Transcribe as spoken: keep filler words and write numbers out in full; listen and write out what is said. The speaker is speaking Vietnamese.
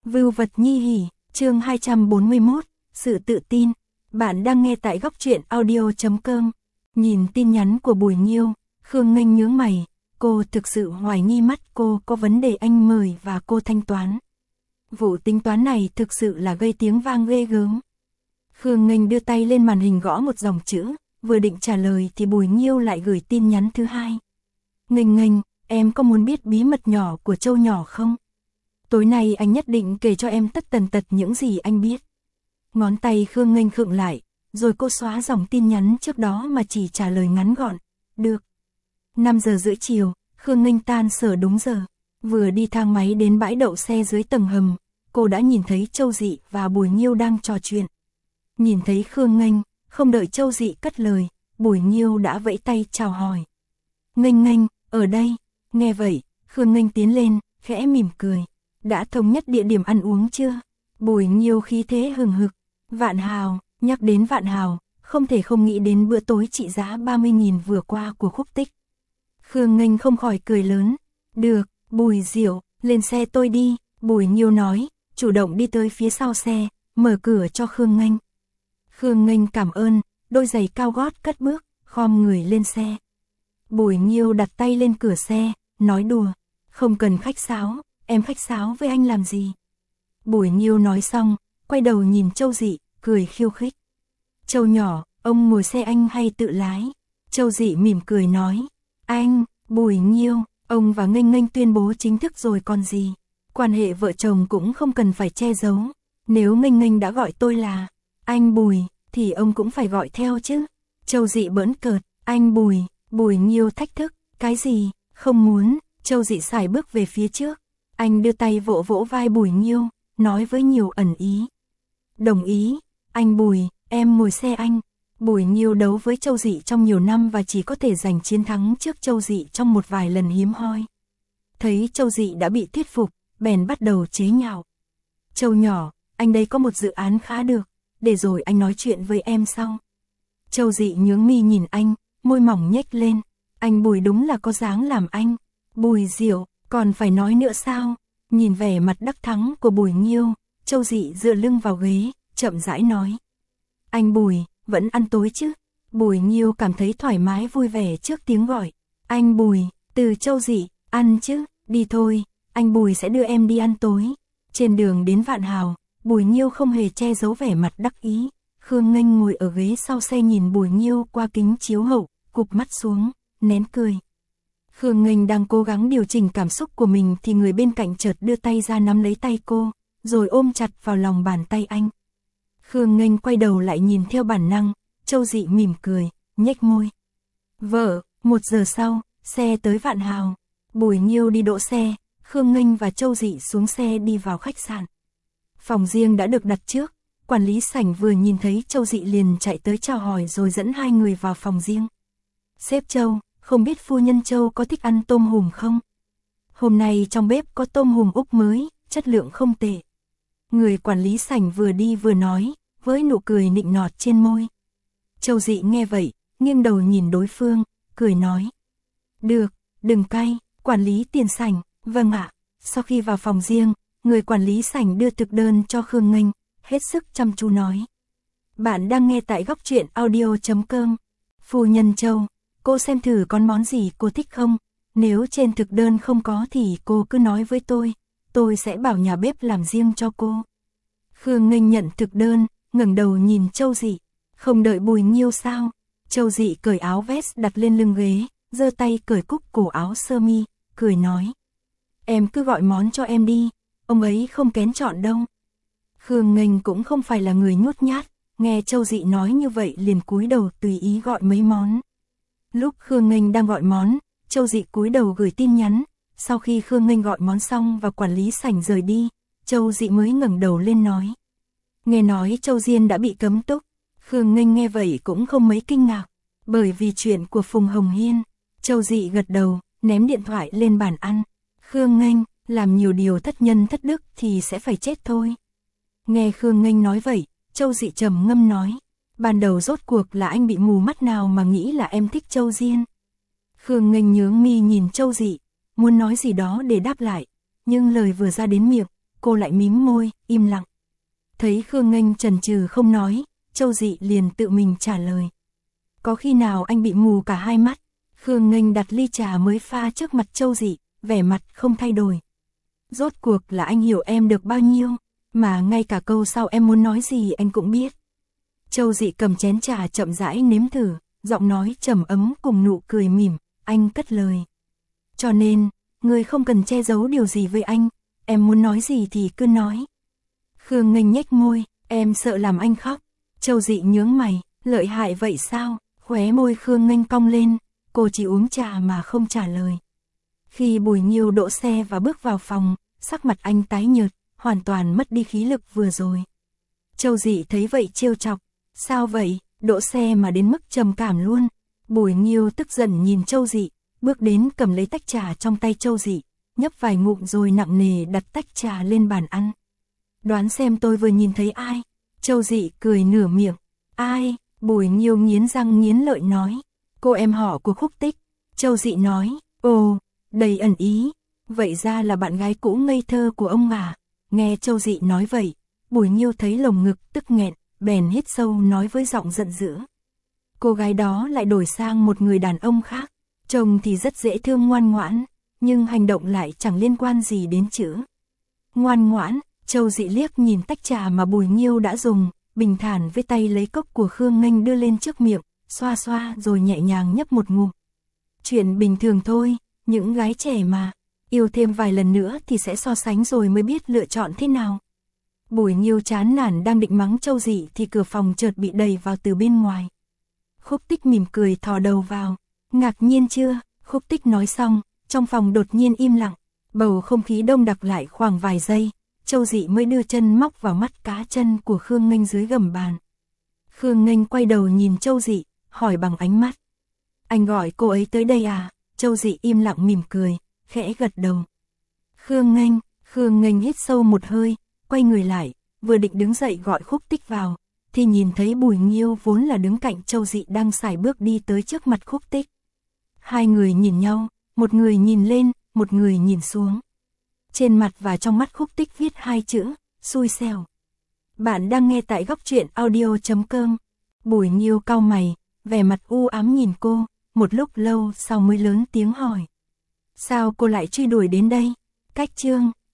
Vưu vật nhi hỉ, chương hai trăm bốn mươi mốt, sự tự tin. Bạn đang nghe tại góc truyện audio chấm com. Nhìn tin nhắn của Bùi Nhiêu, Khương Nghênh nhướng mày, cô thực sự hoài nghi mắt cô có vấn đề anh mời và cô thanh toán. Vụ tính toán này thực sự là gây tiếng vang ghê gớm. Khương Nghênh đưa tay lên màn hình gõ một dòng chữ, vừa định trả lời thì Bùi Nhiêu lại gửi tin nhắn thứ hai. Nghênh Nghênh, em có muốn biết bí mật nhỏ của Châu nhỏ không? Tối nay anh nhất định kể cho em tất tần tật những gì anh biết. Ngón tay Khương Nghênh khựng lại, rồi cô xóa dòng tin nhắn trước đó mà chỉ trả lời ngắn gọn. Được. năm giờ rưỡi chiều, Khương Nghênh tan sở đúng giờ. Vừa đi thang máy đến bãi đậu xe dưới tầng hầm, cô đã nhìn thấy Châu Dị và Bùi Nhiêu đang trò chuyện. Nhìn thấy Khương Nghênh, không đợi Châu Dị cất lời, Bùi Nhiêu đã vẫy tay chào hỏi. Nghênh Nghênh, ở đây. Nghe vậy, Khương Nghênh tiến lên, khẽ mỉm cười. Đã thống nhất địa điểm ăn uống chưa? Bùi Nhiêu khí thế hừng hực. Vạn Hào, nhắc đến Vạn Hào, không thể không nghĩ đến bữa tối trị giá ba mươi nghìn vừa qua của Khúc Tích. Khương Nghênh không khỏi cười lớn. Được, Bùi Diệu, lên xe tôi đi, Bùi Nhiêu nói, chủ động đi tới phía sau xe, mở cửa cho Khương Nghênh. Khương Nghênh cảm ơn, đôi giày cao gót cất bước, khom người lên xe. Bùi Nhiêu đặt tay lên cửa xe, nói đùa, không cần khách sáo, em khách sáo với anh làm gì? Bùi Nhiêu nói xong, quay đầu nhìn Châu Dị, cười khiêu khích. Châu nhỏ, ông ngồi xe anh hay tự lái? Châu Dị mỉm cười nói, anh, Bùi Nhiêu, ông và Nghênh Nghênh tuyên bố chính thức rồi còn gì? Quan hệ vợ chồng cũng không cần phải che giấu. Nếu Nghênh Nghênh đã gọi tôi là anh Bùi, thì ông cũng phải gọi theo chứ. Châu Dị bỡn cợt, anh Bùi, Bùi Nhiêu thách thức, cái gì, không muốn. Châu Dị sải bước về phía trước. Anh đưa tay vỗ vỗ vai Bùi Nhiêu, nói với nhiều ẩn ý. Đồng ý, anh Bùi, em ngồi xe anh. Bùi Nhiêu đấu với Châu Dị trong nhiều năm và chỉ có thể giành chiến thắng trước Châu Dị trong một vài lần hiếm hoi. Thấy Châu Dị đã bị thuyết phục, bèn bắt đầu chế nhạo. Châu nhỏ, anh đây có một dự án khá được, để rồi anh nói chuyện với em sau. Châu Dị nhướng mi nhìn anh, môi mỏng nhếch lên. Anh Bùi đúng là có dáng làm anh. Bùi Diệu, còn phải nói nữa sao? Nhìn vẻ mặt đắc thắng của Bùi Nhiêu, Châu Dị dựa lưng vào ghế, chậm rãi nói. Anh Bùi, vẫn ăn tối chứ? Bùi Nhiêu cảm thấy thoải mái vui vẻ trước tiếng gọi. Anh Bùi, từ Châu Dị, ăn chứ, đi thôi, anh Bùi sẽ đưa em đi ăn tối. Trên đường đến Vạn Hào, Bùi Nhiêu không hề che giấu vẻ mặt đắc ý. Khương Nghênh ngồi ở ghế sau xe nhìn Bùi Nhiêu qua kính chiếu hậu, cụp mắt xuống, nén cười. Khương Nghênh đang cố gắng điều chỉnh cảm xúc của mình thì người bên cạnh chợt đưa tay ra nắm lấy tay cô, rồi ôm chặt vào lòng bàn tay anh. Khương Nghênh quay đầu lại nhìn theo bản năng, Châu Dị mỉm cười, nhếch môi. Vợ, một giờ sau, xe tới Vạn Hào. Bùi Nhiêu đi đỗ xe, Khương Nghênh và Châu Dị xuống xe đi vào khách sạn. Phòng riêng đã được đặt trước, quản lý sảnh vừa nhìn thấy Châu Dị liền chạy tới chào hỏi rồi dẫn hai người vào phòng riêng. Sếp Châu, không biết phu nhân Châu có thích ăn tôm hùm không? Hôm nay trong bếp có tôm hùm Úc mới, chất lượng không tệ. Người quản lý sảnh vừa đi vừa nói, với nụ cười nịnh nọt trên môi. Châu Dị nghe vậy, nghiêng đầu nhìn đối phương, cười nói. Được, đừng cay, quản lý tiền sảnh, vâng ạ. Sau khi vào phòng riêng, người quản lý sảnh đưa thực đơn cho Khương Nghênh, hết sức chăm chú nói. Bạn đang nghe tại góc truyện audio chấm com. Phu nhân Châu, cô xem thử có món gì cô thích không? Nếu trên thực đơn không có thì cô cứ nói với tôi, tôi sẽ bảo nhà bếp làm riêng cho cô. Khương Nghênh nhận thực đơn, ngẩng đầu nhìn Châu Dị. Không đợi Bùi Nhiêu sao? Châu Dị cởi áo vest đặt lên lưng ghế, giơ tay cởi cúc cổ áo sơ mi, cười nói. Em cứ gọi món cho em đi, ông ấy không kén chọn đâu. Khương Nghênh cũng không phải là người nhút nhát, nghe Châu Dị nói như vậy liền cúi đầu tùy ý gọi mấy món. Lúc Khương Nghênh đang gọi món, Châu Dị cúi đầu gửi tin nhắn. Sau khi Khương Nghênh gọi món xong và quản lý sảnh rời đi, Châu Dị mới ngẩng đầu lên nói. Nghe nói Châu Diên đã bị cấm túc. Khương Nghênh nghe vậy cũng không mấy kinh ngạc, bởi vì chuyện của Phùng Hồng Hiên. Châu Dị gật đầu, ném điện thoại lên bàn ăn. Khương Nghênh, làm nhiều điều thất nhân thất đức thì sẽ phải chết thôi. Nghe Khương Nghênh nói vậy, Châu Dị trầm ngâm nói. Ban đầu rốt cuộc là anh bị mù mắt nào mà nghĩ là em thích Châu Diên. Khương Nghênh nhướng mi nhìn Châu Dị, muốn nói gì đó để đáp lại, nhưng lời vừa ra đến miệng, cô lại mím môi, im lặng. Thấy Khương Nghênh chần chừ không nói, Châu Dị liền tự mình trả lời. Có khi nào anh bị mù cả hai mắt? Khương Nghênh đặt ly trà mới pha trước mặt Châu Dị, vẻ mặt không thay đổi. Rốt cuộc là anh hiểu em được bao nhiêu, mà ngay cả câu sau em muốn nói gì anh cũng biết. Châu Dị cầm chén trà chậm rãi nếm thử, giọng nói trầm ấm cùng nụ cười mỉm, anh cất lời. Cho nên, người không cần che giấu điều gì với anh, em muốn nói gì thì cứ nói. Khương Nghênh nhếch môi, em sợ làm anh khóc. Châu Dị nhướng mày, lợi hại vậy sao? Khóe môi Khương Nghênh cong lên, cô chỉ uống trà mà không trả lời. Khi Bùi Nghiêu đỗ xe và bước vào phòng, sắc mặt anh tái nhợt, hoàn toàn mất đi khí lực vừa rồi. Châu Dị thấy vậy trêu chọc, sao vậy, đỗ xe mà đến mức trầm cảm luôn. Bùi Nghiêu tức giận nhìn Châu Dị, bước đến cầm lấy tách trà trong tay Châu Dị, nhấp vài ngụm rồi nặng nề đặt tách trà lên bàn ăn. Đoán xem tôi vừa nhìn thấy ai? Châu Dị cười nửa miệng. Ai? Bùi Nghiêu nghiến răng nghiến lợi nói. Cô em họ của Khúc Tích. Châu Dị nói. Ồ, đầy ẩn ý. Vậy ra là bạn gái cũ ngây thơ của ông à? Nghe Châu Dị nói vậy, Bùi Nghiêu thấy lồng ngực tức nghẹn, bèn hít sâu nói với giọng giận dữ. Cô gái đó lại đổi sang một người đàn ông khác. Trông thì rất dễ thương ngoan ngoãn, nhưng hành động lại chẳng liên quan gì đến chữ ngoan ngoãn. Châu Dị liếc nhìn tách trà mà Bùi Nghiêu đã dùng, bình thản với tay lấy cốc của Khương Nghênh đưa lên trước miệng, xoa xoa rồi nhẹ nhàng nhấp một ngụm. Chuyện bình thường thôi, những gái trẻ mà, yêu thêm vài lần nữa thì sẽ so sánh rồi mới biết lựa chọn thế nào. Bùi Nghiêu chán nản đang định mắng Châu Dị thì cửa phòng chợt bị đẩy vào từ bên ngoài. Khúc Tích mỉm cười thò đầu vào. Ngạc nhiên chưa? Khúc Tích nói xong, trong phòng đột nhiên im lặng, bầu không khí đông đặc lại khoảng vài giây. Châu Dị mới đưa chân móc vào mắt cá chân của Khương Nghênh dưới gầm bàn. Khương Nghênh quay đầu nhìn Châu Dị, hỏi bằng ánh mắt. Anh gọi cô ấy tới đây à? Châu Dị im lặng mỉm cười, khẽ gật đầu. Khương Nghênh, Khương Nghênh hít sâu một hơi, quay người lại, vừa định đứng dậy gọi Khúc Tích vào, thì nhìn thấy Bùi Nghiêu vốn là đứng cạnh Châu Dị đang sải bước đi tới trước mặt Khúc Tích. Hai người nhìn nhau, một người nhìn lên, một người nhìn xuống. Trên mặt và trong mắt Khúc Tích viết hai chữ, xui xẻo. Bạn đang nghe tại góc truyện audio chấm com. Bùi Nghiêu cau mày, vẻ mặt u ám nhìn cô, một lúc lâu sau mới lớn tiếng hỏi. Sao cô lại truy đuổi đến đây? Cách chương